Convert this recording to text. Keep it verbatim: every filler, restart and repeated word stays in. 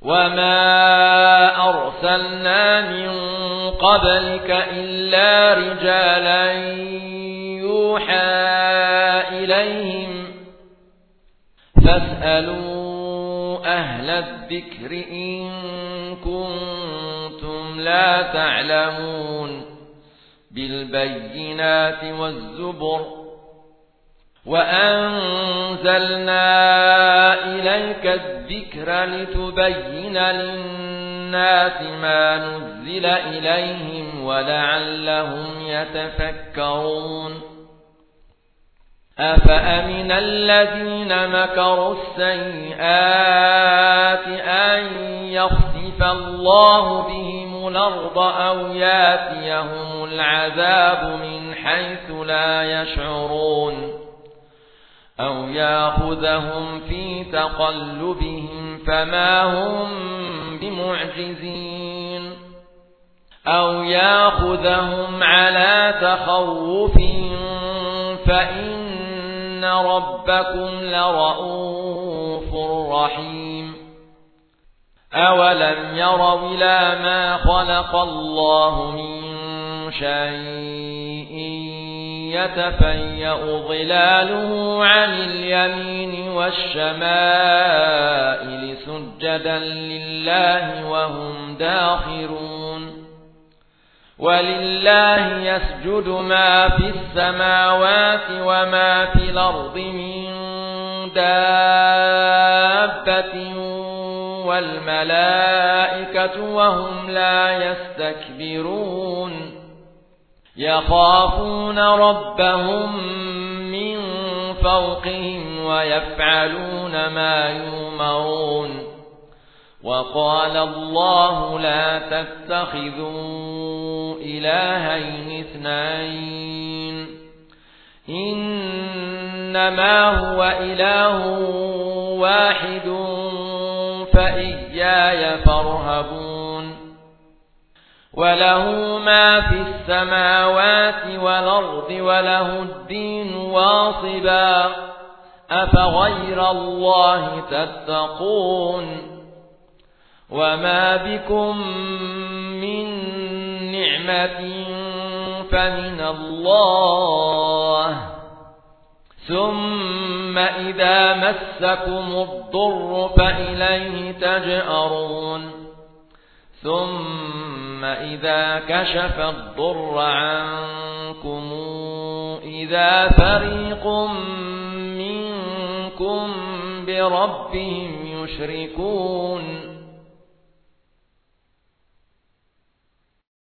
وما أرسلنا من قبلك إلا رجالا يوحى إليهم فاسألوا أهل الذكر إن كنتم لا تعلمون بالبينات والزبر وأنزلنا إليك الذكر لتبين للناس ما نزل إليهم ولعلهم يتفكرون أفأمن الذين مكروا السيئات أن يخسف الله بهم الأرض أو ياتيهم العذاب من حيث لا يشعرون أو يأخذهم في تقلبهم فما هم بمعجزين أو يأخذهم على تخوف فإن ربكم لرؤوف رحيم أولم يروا إلى ما خلق الله من شيء يتفيأ ظلاله عن اليمين والشمائل سجدا لله وهم داخرون ولله يسجد ما في السماوات وما في الأرض من دابة والملائكة وهم لا يستكبرون يخافون ربهم من فوقهم ويفعلون ما يؤمرون وقال الله لا تتخذوا إلهين اثنين إنما هو إله واحد فإياي فارهبون وله ما في السماوات والأرض وله الدين واصبا أفغير الله تتقون وما بكم من نعمة فمن الله ثم إذا مسكم الضر فإليه تجأرون ثم إذا كشف الضر عنكم إذا فريق منكم بربهم يشركون